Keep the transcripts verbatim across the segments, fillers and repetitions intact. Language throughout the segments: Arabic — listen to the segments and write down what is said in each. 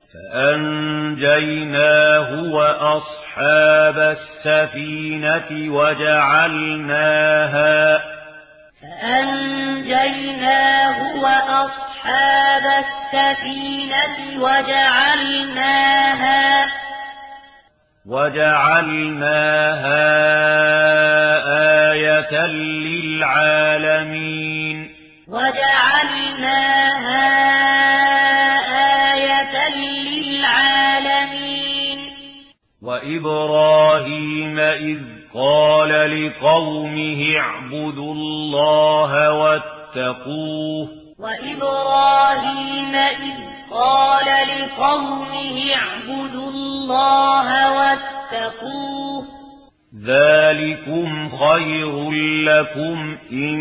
فأنجيناه وأصحاب السفينة وجعلناها فأنجيناه وأصحاب السفينة وجعلناها وجعلناها آية للعالمين وجعلناها آية للعالمين وإبراهيم إذ قال لقومه اعبدوا الله واتقوه وإبراهيم إذ قال لقومه اعبدوا الله واتقوه ذلكم خير لكم إن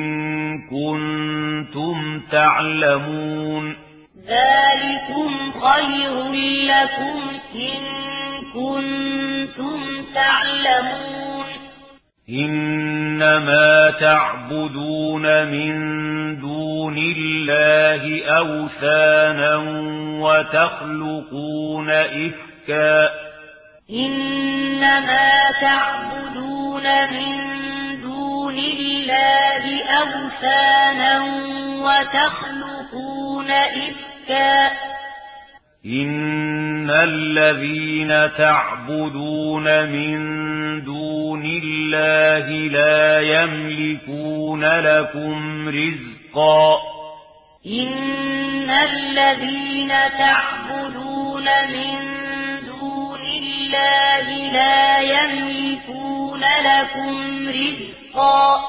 كنتم تعلمون ذلكم خير لكم إن كنتم تعلمون إنما تعبدون من دون الله أوثانا وتخلقون إفكا إنما تعبدون من دون الله أوثانا وتخلقون إفكا إن الذين تعبدون من دون الله لا يملكون لكم رزقا إن الذين تعبدون من دون الله لا يملكون لكم رزقا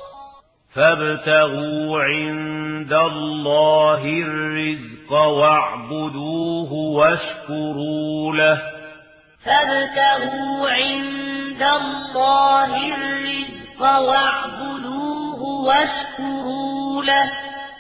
فابتغوا عند الله الرزق واعبدوه واشكروا له فابتغوا عند الله الرزق واعبدوه واشكروا له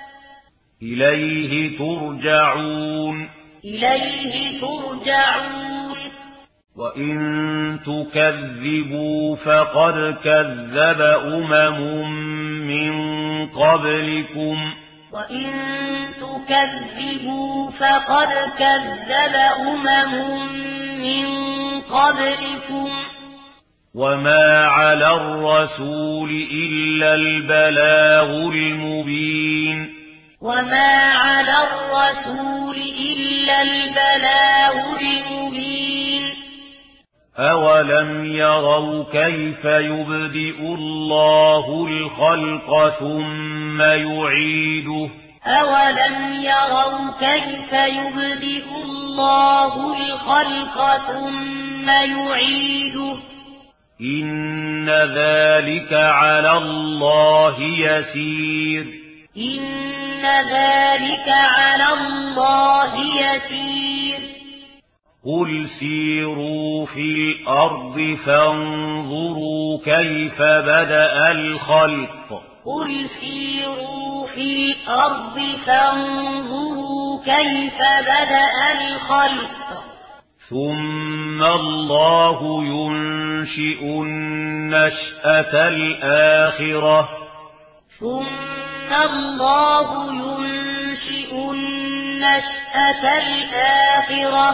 إليه ترجعون إليه ترجعون وإن تكذبوا فقد كذب أمم من قبلكم وإن تكذبوا فقد كذب أمم من قبلكم وما على الرسول إلا البلاغ المبين وما على الرسول إلا البلاغ المبين أولم يروا كيف يبدئ الله الخلق ثم يعيده أولم يروا كيف يبدئ الله الخلق ثم يعيده إن ذلك على الله يسير إن ذلك على الله يسير قل سيروا في الأرض فانظروا كيف بدأ الخلق قل سيروا في الأرض فانظروا كيف بدأ الخلق ثم الله ينشئ النشأة الآخرة ثم الله ينشئ النشأة الآخرة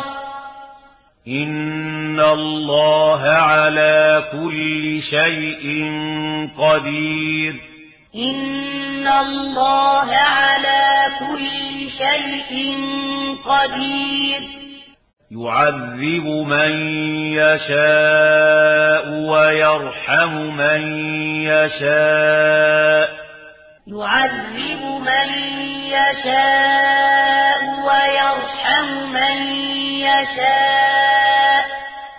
إن الله على كل شيء قدير إن الله على كل شيء قدير يعذب من يشاء ويرحم من يشاء يعذب من يشاء ويرحم من يشاء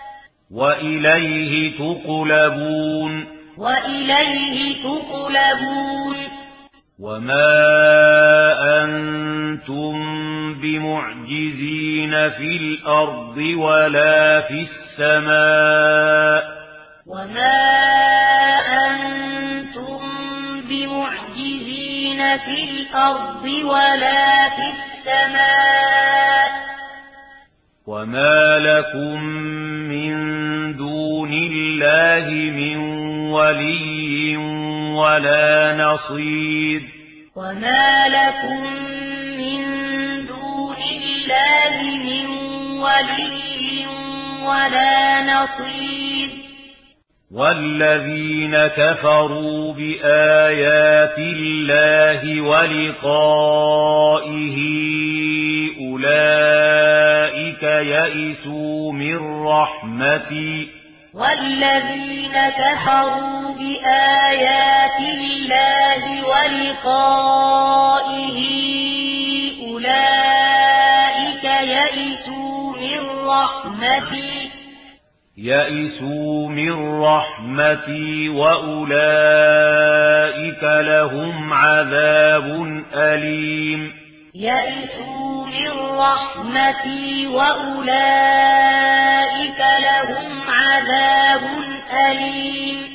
وإليه تقلبون وإليه تقلبون وما أنتم بمعجزين في الأرض ولا في السماء وما أنتم بمعجزين في الأرض ولا في السماء وما لكم من دون الله من ولي ولا نصير وما لكم من دون الله من ولي ولا نصير والذين كفروا بآيات الله ولقائه أولئك يئسوا من رحمتي والذين كفروا بآيات الله ولقائه أولئك يئسوا من رحمتي يئسوا من رحمتي وأولئك لهم عذاب أليم يئسوا من رحمتي وأولئك لهم عذاب أليم